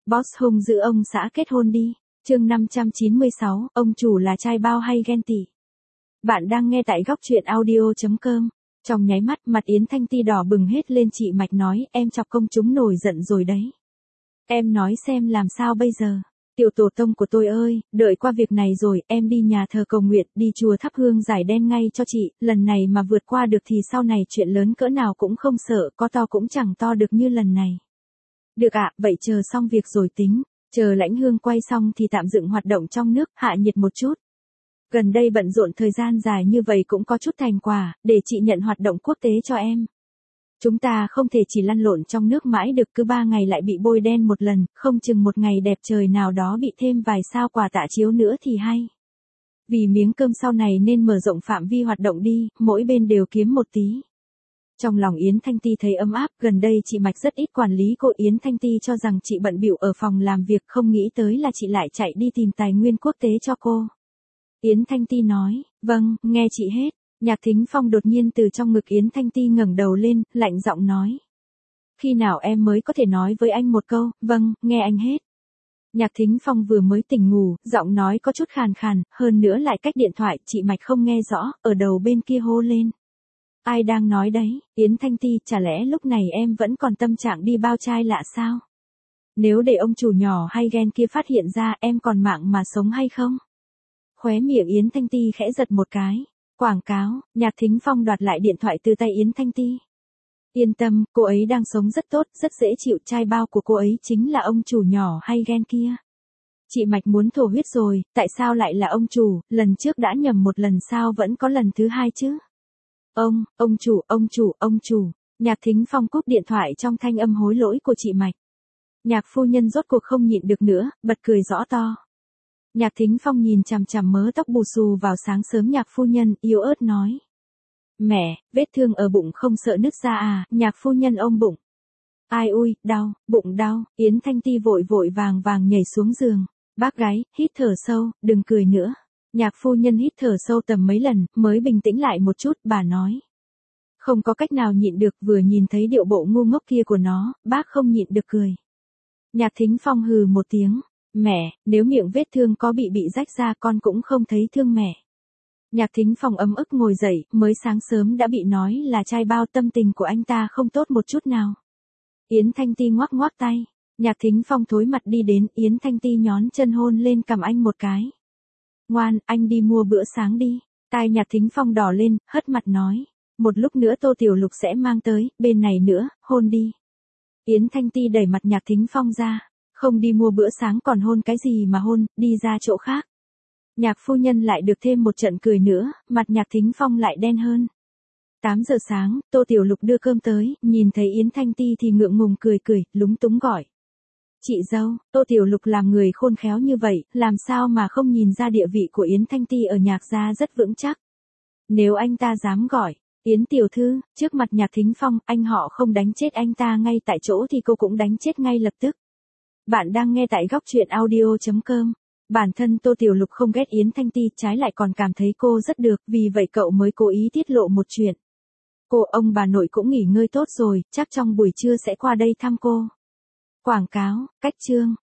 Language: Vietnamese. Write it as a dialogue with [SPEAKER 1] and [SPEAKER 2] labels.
[SPEAKER 1] Boss hung dữ ông xã kết hôn đi. Chương 596, ông chủ là trai bao hay ghen tị? Bạn đang nghe tại góc truyện audio.com. Trong nháy mắt mặt Yến Thanh Ti đỏ bừng hết lên, chị Mạch nói, em chọc công chúng nổi giận rồi đấy. Em nói xem làm sao bây giờ? Tiểu tổ tông của tôi ơi, đợi qua việc này rồi, em đi nhà thờ cầu nguyện, đi chùa thắp hương giải đen ngay cho chị, lần này mà vượt qua được thì sau này chuyện lớn cỡ nào cũng không sợ, có to cũng chẳng to được như lần này. Được ạ, vậy chờ xong việc rồi tính, chờ lãnh hương quay xong thì tạm dừng hoạt động trong nước, hạ nhiệt một chút. Gần đây bận rộn thời gian dài như vậy cũng có chút thành quả, để chị nhận hoạt động quốc tế cho em. Chúng ta không thể chỉ lăn lộn trong nước mãi được, cứ 3 ngày lại bị bôi đen một lần, không chừng một ngày đẹp trời nào đó bị thêm vài sao quả tạ chiếu nữa thì hay. Vì miếng cơm sau này nên mở rộng phạm vi hoạt động đi, mỗi bên đều kiếm một tí. Trong lòng Yến Thanh Ti thấy ấm áp, gần đây chị Mạch rất ít quản lý cô. Yến Thanh Ti cho rằng chị bận bịu ở phòng làm việc, không nghĩ tới là chị lại chạy đi tìm tài nguyên quốc tế cho cô. Yến Thanh Ti nói, vâng, nghe chị hết. Nhạc Thính Phong đột nhiên từ trong ngực Yến Thanh Ti ngẩng đầu lên, lạnh giọng nói. Khi nào em mới có thể nói với anh một câu, vâng, nghe anh hết. Nhạc Thính Phong vừa mới tỉnh ngủ, giọng nói có chút khàn khàn, hơn nữa lại cách điện thoại, chị Mạch không nghe rõ, ở đầu bên kia hô lên. Ai đang nói đấy? Yến Thanh Ti, chả lẽ lúc này em vẫn còn tâm trạng đi bao trai lạ sao? Nếu để ông chủ nhỏ hay ghen kia phát hiện ra, em còn mạng mà sống hay không? Khóe miệng Yến Thanh Ti khẽ giật một cái. Quảng cáo. Nhạc Thính Phong đoạt lại điện thoại từ tay Yến Thanh Ti. Yên tâm, cô ấy đang sống rất tốt, rất dễ chịu, trai bao của cô ấy chính là ông chủ nhỏ hay ghen kia. Chị Mạch muốn thổ huyết rồi, tại sao lại là ông chủ, lần trước đã nhầm một lần sao vẫn có lần thứ hai chứ? Ông chủ. Nhạc Thính Phong cúp điện thoại trong thanh âm hối lỗi của chị Mạch. Nhạc phu nhân rốt cuộc không nhịn được nữa, bật cười rõ to. Nhạc Thính Phong nhìn chằm chằm mớ tóc bù xù vào sáng sớm nhạc phu nhân, yếu ớt nói. Mẹ, vết thương ở bụng không sợ nứt ra à? Nhạc phu nhân ôm bụng. Ai ui, đau, bụng đau. Yến Thanh Ti vội vàng nhảy xuống giường. Bác gái, hít thở sâu, đừng cười nữa. Nhạc phu nhân hít thở sâu tầm mấy lần, mới bình tĩnh lại một chút, bà nói. Không có cách nào nhịn được, vừa nhìn thấy điệu bộ ngu ngốc kia của nó, bác không nhịn được cười. Nhạc Thính Phong hừ một tiếng. Mẹ, nếu miệng vết thương có bị rách ra con cũng không thấy thương mẹ. Nhạc Thính Phong ấm ức ngồi dậy, mới sáng sớm đã bị nói là trai bao, tâm tình của anh ta không tốt một chút nào. Yến Thanh Ti ngoắc tay. Nhạc Thính Phong thối mặt đi đến, Yến Thanh Ti nhón chân hôn lên cằm anh một cái. Ngoan, anh đi mua bữa sáng đi. Tai Nhạc Thính Phong đỏ lên, hất mặt nói. Một lúc nữa Tô Tiểu Lục sẽ mang tới, bên này nữa, hôn đi. Yến Thanh Ti đẩy mặt Nhạc Thính Phong ra. Không đi mua bữa sáng còn hôn cái gì mà hôn, đi ra chỗ khác. Nhạc phu nhân lại được thêm một trận cười nữa, mặt Nhạc Thính Phong lại đen hơn. 8 giờ sáng, Tô Tiểu Lục đưa cơm tới, nhìn thấy Yến Thanh Ti thì ngượng ngùng cười, lúng túng gọi. Chị dâu. Tô Tiểu Lục làm người khôn khéo như vậy, làm sao mà không nhìn ra địa vị của Yến Thanh Ti ở Nhạc gia rất vững chắc. Nếu anh ta dám gọi, Yến tiểu thư, trước mặt Nhạc Thính Phong, anh họ không đánh chết anh ta ngay tại chỗ thì cô cũng đánh chết ngay lập tức. Bạn đang nghe tại góc truyện audio.com. Bản thân Tô Tiểu Lục không ghét Yến Thanh Ti, trái lại còn cảm thấy cô rất được, vì vậy cậu mới cố ý tiết lộ một chuyện. Ông bà nội cũng nghỉ ngơi tốt rồi, chắc trong buổi trưa sẽ qua đây thăm cô. Quảng cáo, cách chương.